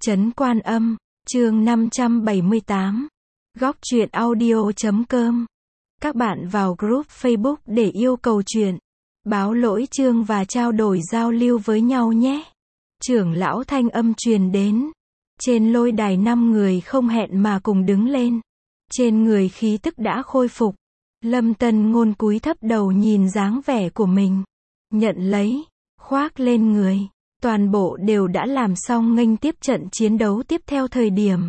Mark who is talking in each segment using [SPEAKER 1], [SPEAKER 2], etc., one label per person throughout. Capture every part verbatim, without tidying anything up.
[SPEAKER 1] Trấn Quan Âm, chương năm trăm bảy mươi tám. Góc truyện audio chấm com. Các bạn vào group Facebook để yêu cầu chuyện, báo lỗi chương và trao đổi giao lưu với nhau nhé. Trưởng lão thanh âm truyền đến. Trên lôi đài năm người không hẹn mà cùng đứng lên. Trên người khí tức đã khôi phục. Lâm Tân Ngôn cúi thấp đầu nhìn dáng vẻ của mình. Nhận lấy, khoác lên người. Toàn bộ đều đã làm xong nghênh tiếp trận chiến đấu tiếp theo thời điểm.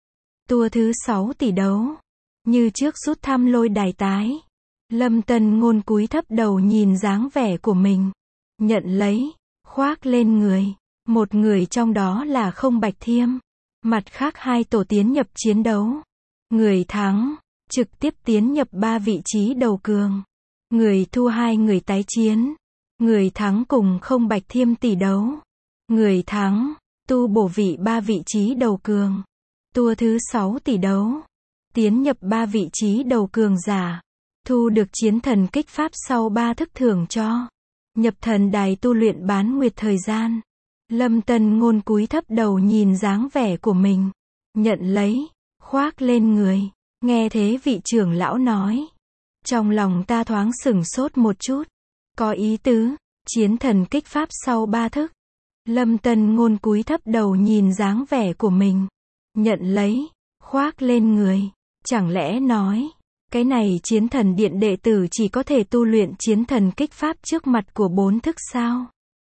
[SPEAKER 1] Tour thứ sáu tỷ đấu. Như trước rút thăm lôi đài tái. Lâm Tân Ngôn cúi thấp đầu nhìn dáng vẻ của mình. Nhận lấy, khoác lên người. Một người trong đó là Không Bạch Thiêm. Mặt khác hai tổ tiến nhập chiến đấu. Người thắng, trực tiếp tiến nhập ba vị trí đầu cường. Người thua hai người tái chiến. Người thắng cùng Không Bạch Thiêm tỷ đấu. Người thắng, tu bổ vị ba vị trí đầu cường. Tour thứ sáu tỷ đấu. Tiến nhập ba vị trí đầu cường giả. Thu được chiến thần kích pháp sau ba thức thưởng cho. Nhập thần đài tu luyện bán nguyệt thời gian. Lâm Tân Ngôn cúi thấp đầu nhìn dáng vẻ của mình. Nhận lấy, khoác lên người. Nghe thế vị trưởng lão nói. Trong lòng ta thoáng sửng sốt một chút. Có ý tứ, chiến thần kích pháp sau ba thức. Lâm Tân Ngôn cúi thấp đầu nhìn dáng vẻ của mình. Nhận lấy, khoác lên người. Chẳng lẽ nói, cái này chiến thần điện đệ tử chỉ có thể tu luyện chiến thần kích pháp trước mặt của bốn thức sao?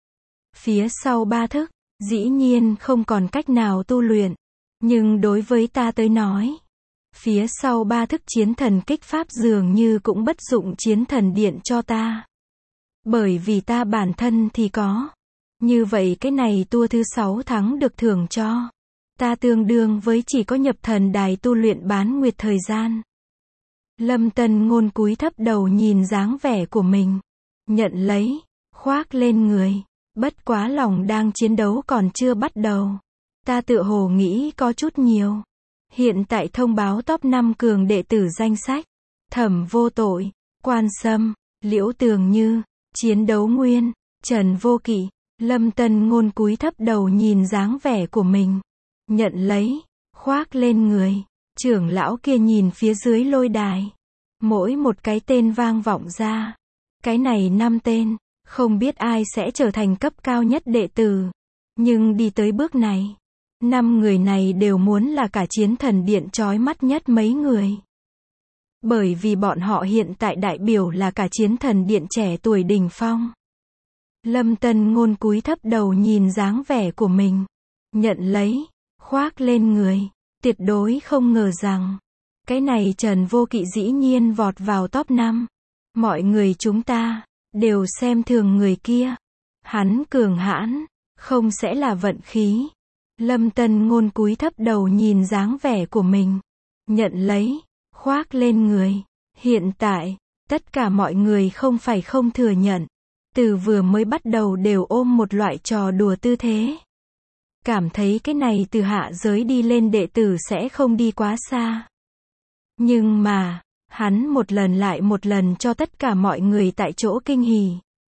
[SPEAKER 1] Phía sau ba thức, dĩ nhiên không còn cách nào tu luyện. Nhưng đối với ta tới nói, phía sau ba thức chiến thần kích pháp dường như cũng bất dụng chiến thần điện cho ta. Bởi vì ta bản thân thì có. Như vậy cái này tour thứ sáu thắng được thưởng cho. Ta tương đương với chỉ có nhập thần đài tu luyện bán nguyệt thời gian. Lâm Tân Ngôn cúi thấp đầu nhìn dáng vẻ của mình. Nhận lấy, khoác lên người. Bất quá lòng đang chiến đấu còn chưa bắt đầu. Ta tự hồ nghĩ có chút nhiều. Hiện tại thông báo top năm cường đệ tử danh sách. Thẩm Vô Tội, Quan Sâm, Liễu Tường Như, Chiến Đấu Nguyên, Trần Vô Kỵ. Lâm Tân Ngôn cúi thấp đầu nhìn dáng vẻ của mình. Nhận lấy, khoác lên người. Trưởng lão kia nhìn phía dưới lôi đài. Mỗi một cái tên vang vọng ra. Cái này năm tên. Không biết ai sẽ trở thành cấp cao nhất đệ tử. Nhưng đi tới bước này. Năm người này đều muốn là cả chiến thần điện chói mắt nhất mấy người. Bởi vì bọn họ hiện tại đại biểu là cả chiến thần điện trẻ tuổi đỉnh phong. Lâm Tân Ngôn cúi thấp đầu nhìn dáng vẻ của mình. Nhận lấy, khoác lên người. Tuyệt đối không ngờ rằng, cái này Trần Vô Kỵ dĩ nhiên vọt vào top năm. Mọi người chúng ta, đều xem thường người kia. Hắn cường hãn, không sẽ là vận khí. Lâm Tân Ngôn cúi thấp đầu nhìn dáng vẻ của mình. Nhận lấy, khoác lên người. Hiện tại, tất cả mọi người không phải không thừa nhận. Từ vừa mới bắt đầu đều ôm một loại trò đùa tư thế. Cảm thấy cái này từ hạ giới đi lên đệ tử sẽ không đi quá xa. Nhưng mà, hắn một lần lại một lần cho tất cả mọi người tại chỗ kinh hỉ.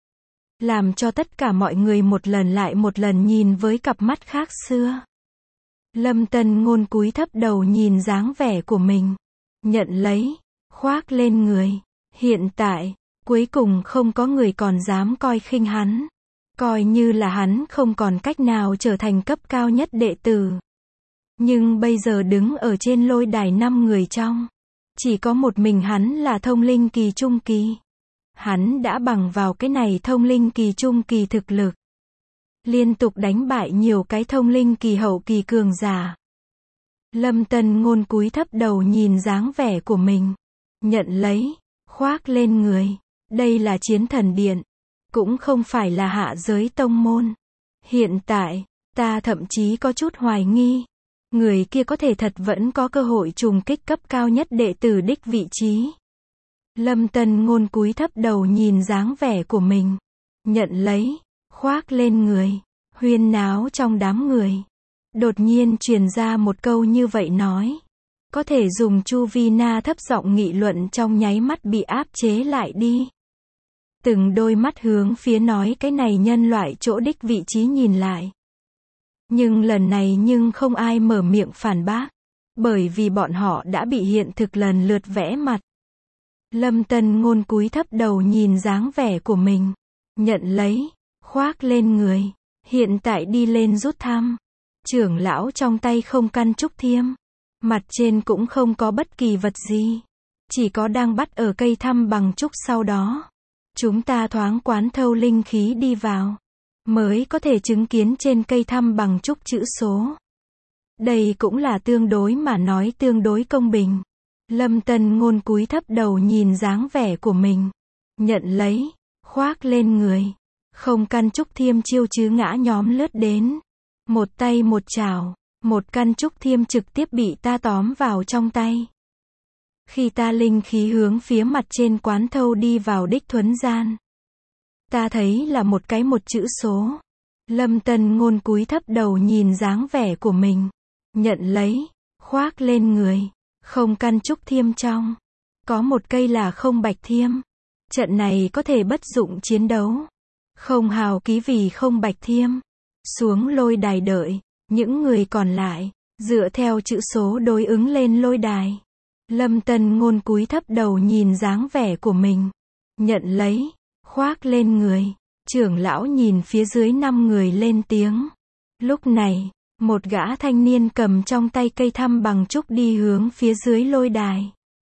[SPEAKER 1] Làm cho tất cả mọi người một lần lại một lần nhìn với cặp mắt khác xưa. Lâm Tân Ngôn cúi thấp đầu nhìn dáng vẻ của mình. Nhận lấy, khoác lên người. Hiện tại, cuối cùng không có người còn dám coi khinh hắn. Coi như là hắn không còn cách nào trở thành cấp cao nhất đệ tử. Nhưng bây giờ đứng ở trên lôi đài năm người trong. Chỉ có một mình hắn là thông linh kỳ trung kỳ. Hắn đã bằng vào cái này thông linh kỳ trung kỳ thực lực. Liên tục đánh bại nhiều cái thông linh kỳ hậu kỳ cường giả. Lâm Tân Ngôn cúi thấp đầu nhìn dáng vẻ của mình. Nhận lấy, khoác lên người. Đây là chiến thần điện. Cũng không phải là hạ giới tông môn. Hiện tại, ta thậm chí có chút hoài nghi. Người kia có thể thật vẫn có cơ hội trùng kích cấp cao nhất đệ tử đích vị trí. Lâm Tân Ngôn cúi thấp đầu nhìn dáng vẻ của mình. Nhận lấy, khoác lên người. Huyên náo trong đám người. Đột nhiên truyền ra một câu như vậy nói. Có thể dùng Chu Vi Na thấp giọng nghị luận trong nháy mắt bị áp chế lại đi. Từng đôi mắt hướng phía nói cái này nhân loại chỗ đích vị trí nhìn lại. Nhưng lần này nhưng không ai mở miệng phản bác, bởi vì bọn họ đã bị hiện thực lần lượt vẽ mặt. Lâm Tân Ngôn cúi thấp đầu nhìn dáng vẻ của mình, nhận lấy, khoác lên người, hiện tại đi lên rút thăm. Trưởng lão trong tay không căn trúc thiêm, mặt trên cũng không có bất kỳ vật gì, chỉ có đang bắt ở cây thăm bằng trúc, sau đó chúng ta thoáng quán thâu linh khí đi vào, mới có thể chứng kiến trên cây thăm bằng trúc chữ số. Đây cũng là tương đối mà nói tương đối công bình. Lâm Tân Ngôn cúi thấp đầu nhìn dáng vẻ của mình, nhận lấy, khoác lên người, không căn trúc thiêm chiêu chứ ngã nhóm lướt đến, một tay một chảo, một căn trúc thiêm trực tiếp bị ta tóm vào trong tay. Khi ta linh khí hướng phía mặt trên quán thâu đi vào đích thuấn gian, ta thấy là một cái một chữ số. Lâm Tân Ngôn cúi thấp đầu nhìn dáng vẻ của mình, nhận lấy, khoác lên người, không căn trúc thiêm trong, có một cây là không bạch thiêm. Trận này có thể bất dụng chiến đấu. Không hào ký vì không bạch thiêm, xuống lôi đài đợi, những người còn lại, dựa theo chữ số đối ứng lên lôi đài. Lâm Tân Ngôn cúi thấp đầu nhìn dáng vẻ của mình, nhận lấy, khoác lên người. Trưởng lão nhìn phía dưới năm người lên tiếng. Lúc này, một gã thanh niên cầm trong tay cây thăm bằng trúc đi hướng phía dưới lôi đài.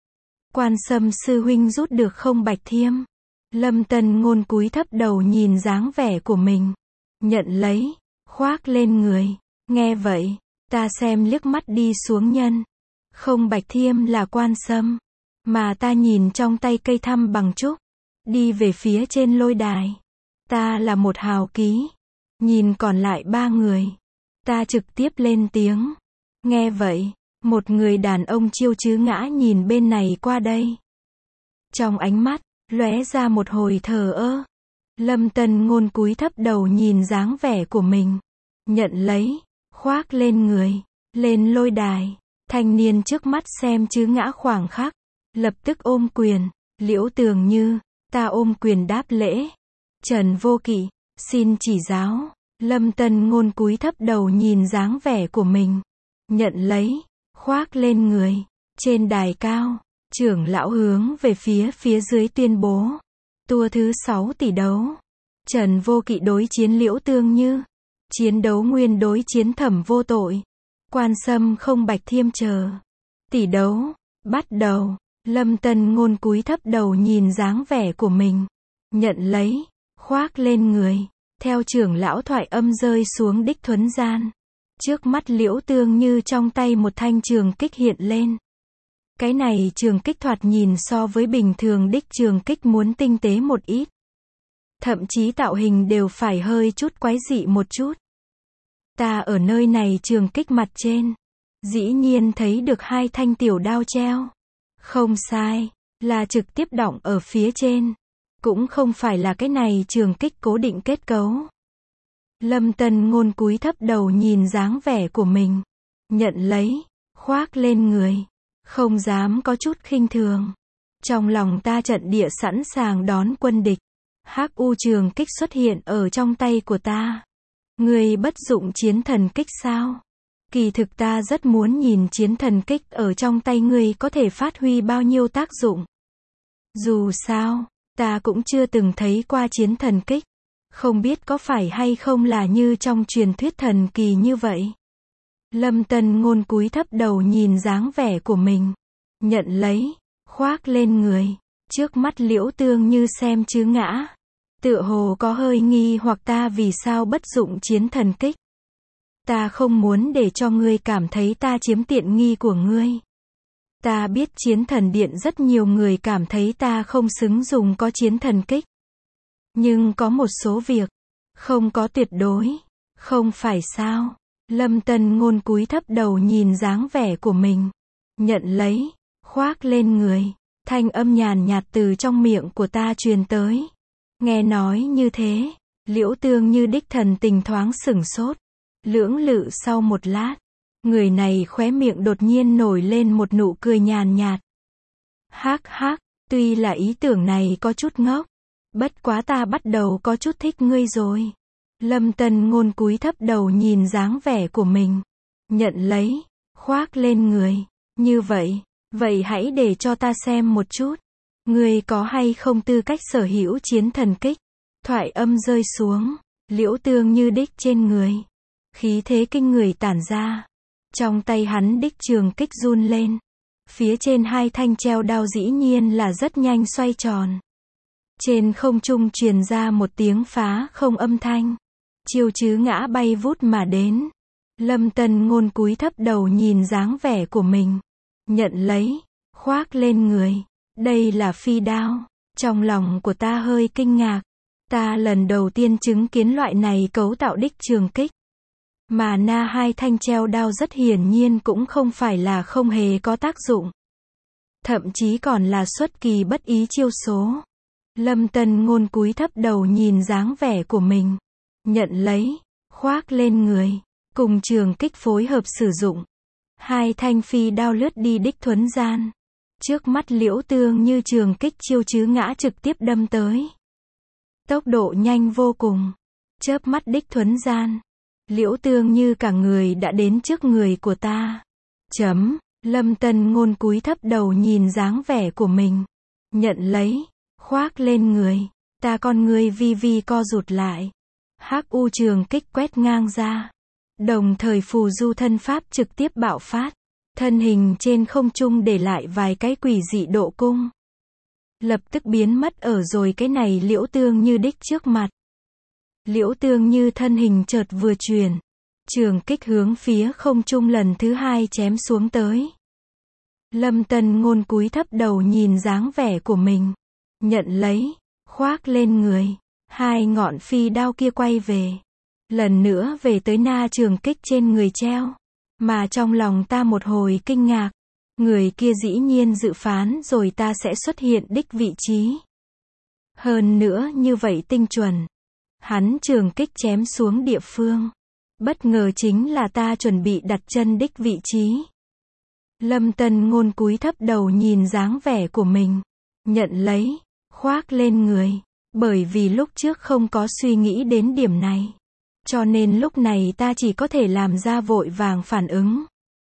[SPEAKER 1] Quan Sâm sư huynh rút được không bạch thiêm. Lâm Tân Ngôn cúi thấp đầu nhìn dáng vẻ của mình, nhận lấy, khoác lên người. Nghe vậy, ta xem liếc mắt đi xuống nhân. Không bạch thiêm là Quan Sâm, mà ta nhìn trong tay cây thăm bằng trúc, đi về phía trên lôi đài. Ta là một hào ký. Nhìn còn lại ba người, ta trực tiếp lên tiếng. Nghe vậy, một người đàn ông chiêu chứ ngã nhìn bên này qua đây. Trong ánh mắt lóe ra một hồi thờ ơ. Lâm Tân Ngôn cúi thấp đầu nhìn dáng vẻ của mình, nhận lấy, khoác lên người, lên lôi đài. Thanh niên trước mắt xem chứ ngã khoảng khắc, lập tức ôm quyền. Liễu Tường Như, ta ôm quyền đáp lễ. Trần Vô Kỵ, xin chỉ giáo. Lâm Tân Ngôn cúi thấp đầu nhìn dáng vẻ của mình, nhận lấy, khoác lên người. Trên đài cao, trưởng lão hướng về phía phía dưới tuyên bố. Tour thứ sáu tỷ đấu. Trần Vô Kỵ đối chiến Liễu Tương Như. Chiến đấu nguyên đối chiến Thẩm Vô Tội. Quan Sâm không bạch thiêm chờ. Tỷ đấu, bắt đầu. Lâm Tân Ngôn cúi thấp đầu nhìn dáng vẻ của mình, nhận lấy, khoác lên người. Theo trưởng lão thoại âm rơi xuống đích thuấn gian. Trước mắt Liễu Tương Như trong tay một thanh trường kích hiện lên. Cái này trường kích thoạt nhìn so với bình thường đích trường kích muốn tinh tế một ít. Thậm chí tạo hình đều phải hơi chút quái dị một chút. Ta ở nơi này trường kích mặt trên, dĩ nhiên thấy được hai thanh tiểu đao treo. Không sai, là trực tiếp đọng ở phía trên. Cũng không phải là cái này trường kích cố định kết cấu. Lâm Tân Ngôn cúi thấp đầu nhìn dáng vẻ của mình, nhận lấy, khoác lên người, không dám có chút khinh thường. Trong lòng ta trận địa sẵn sàng đón quân địch. Hắc U trường kích xuất hiện ở trong tay của ta. Ngươi bất dụng chiến thần kích sao? Kỳ thực ta rất muốn nhìn chiến thần kích ở trong tay ngươi có thể phát huy bao nhiêu tác dụng. Dù sao, ta cũng chưa từng thấy qua chiến thần kích. Không biết có phải hay không là như trong truyền thuyết thần kỳ như vậy. Lâm Tân Ngôn cúi thấp đầu nhìn dáng vẻ của mình, nhận lấy, khoác lên người. Trước mắt Liễu Tương Như xem chứ ngã, tựa hồ có hơi nghi hoặc ta vì sao bất dụng chiến thần kích. Ta không muốn để cho ngươi cảm thấy ta chiếm tiện nghi của ngươi. Ta biết chiến thần điện rất nhiều người cảm thấy ta không xứng dùng có chiến thần kích. Nhưng có một số việc, không có tuyệt đối, không phải sao? Lâm Tân Ngôn cúi thấp đầu nhìn dáng vẻ của mình, nhận lấy, khoác lên người. Thanh âm nhàn nhạt từ trong miệng của ta truyền tới. Nghe nói như thế, Liễu Tương Như đích thần tình thoáng sửng sốt. Lưỡng lự sau một lát, người này khóe miệng đột nhiên nổi lên một nụ cười nhàn nhạt. Hắc hắc, tuy là ý tưởng này có chút ngốc, bất quá ta bắt đầu có chút thích ngươi rồi. Lâm Tân Ngôn cúi thấp đầu nhìn dáng vẻ của mình. Nhận lấy, khoác lên người. Như vậy, vậy hãy để cho ta xem một chút. Ngươi có hay không tư cách sở hữu chiến thần kích. Thoại âm rơi xuống, Liễu Tương Như đích trên người. Khí thế kinh người tản ra. Trong tay hắn đích trường kích run lên. Phía trên hai thanh treo đao dĩ nhiên là rất nhanh xoay tròn. Trên không trung truyền ra một tiếng phá không âm thanh. Chiêu chứ ngã bay vút mà đến. Lâm Tân Ngôn cúi thấp đầu nhìn dáng vẻ của mình. Nhận lấy, khoác lên người. Đây là phi đao. Trong lòng của ta hơi kinh ngạc. Ta lần đầu tiên chứng kiến loại này cấu tạo đích trường kích. Mà na hai thanh treo đao rất hiển nhiên cũng không phải là không hề có tác dụng. Thậm chí còn là xuất kỳ bất ý chiêu số. Lâm Tân Ngôn cúi thấp đầu nhìn dáng vẻ của mình. Nhận lấy, khoác lên người. Cùng trường kích phối hợp sử dụng. Hai thanh phi đao lướt đi đích thuấn gian. Trước mắt Liễu Tương Như trường kích chiêu chứ ngã trực tiếp đâm tới. Tốc độ nhanh vô cùng. Chớp mắt đích thuấn gian. Liễu Tương Như cả người đã đến trước người của ta. Chấm. Lâm Tân Ngôn cúi thấp đầu nhìn dáng vẻ của mình. Nhận lấy, khoác lên người. Ta con người vi vi co rụt lại. Hắc U trường kích quét ngang ra. Đồng thời phù du thân pháp trực tiếp bạo phát. Thân hình trên không trung để lại vài cái quỷ dị độ cung. Lập tức biến mất ở rồi cái này Liễu Tương Như đích trước mặt. Liễu Tương Như thân hình chợt vừa chuyển. Trường kích hướng phía không trung lần thứ hai chém xuống tới. Lâm Tân Ngôn cúi thấp đầu nhìn dáng vẻ của mình. Nhận lấy, khoác lên người. Hai ngọn phi đao kia quay về. Lần nữa về tới na trường kích trên người treo. Mà trong lòng ta một hồi kinh ngạc. Người kia dĩ nhiên dự phán rồi ta sẽ xuất hiện đích vị trí. Hơn nữa như vậy tinh chuẩn. Hắn trường kích chém xuống địa phương. Bất ngờ chính là ta chuẩn bị đặt chân đích vị trí. Lâm Tân Ngôn cúi thấp đầu nhìn dáng vẻ của mình. Nhận lấy, khoác lên người. Bởi vì lúc trước không có suy nghĩ đến điểm này. Cho nên lúc này ta chỉ có thể làm ra vội vàng phản ứng.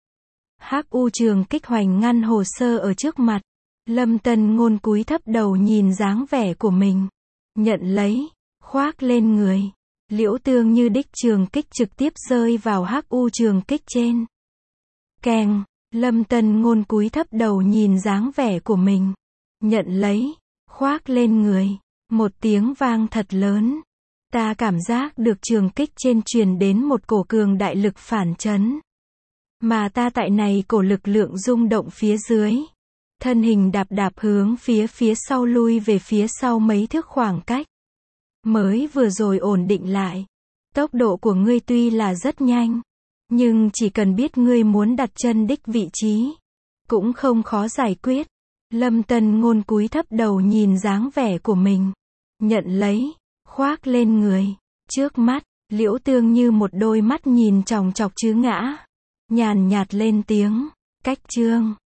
[SPEAKER 1] Hắc U trường kích hoành ngăn hồ sơ ở trước mặt. Lâm Tân Ngôn cúi thấp đầu nhìn dáng vẻ của mình. Nhận lấy, khoác lên người. Liễu Tương Như đích trường kích trực tiếp rơi vào Hắc U trường kích trên. Keng. Lâm Tân Ngôn cúi thấp đầu nhìn dáng vẻ của mình. Nhận lấy, khoác lên người. Một tiếng vang thật lớn. Ta cảm giác được trường kích trên truyền đến một cổ cường đại lực phản chấn. Mà ta tại này cổ lực lượng rung động phía dưới. Thân hình đạp đạp hướng phía phía sau lui về phía sau mấy thước khoảng cách. Mới vừa rồi ổn định lại. Tốc độ của ngươi tuy là rất nhanh. Nhưng chỉ cần biết ngươi muốn đặt chân đích vị trí. Cũng không khó giải quyết. Lâm Tân Ngôn cúi thấp đầu nhìn dáng vẻ của mình. Nhận lấy, khoác lên người. Trước mắt, Liễu Tương Như một đôi mắt nhìn chòng chọc chứ ngã. Nhàn nhạt lên tiếng. Cách chương.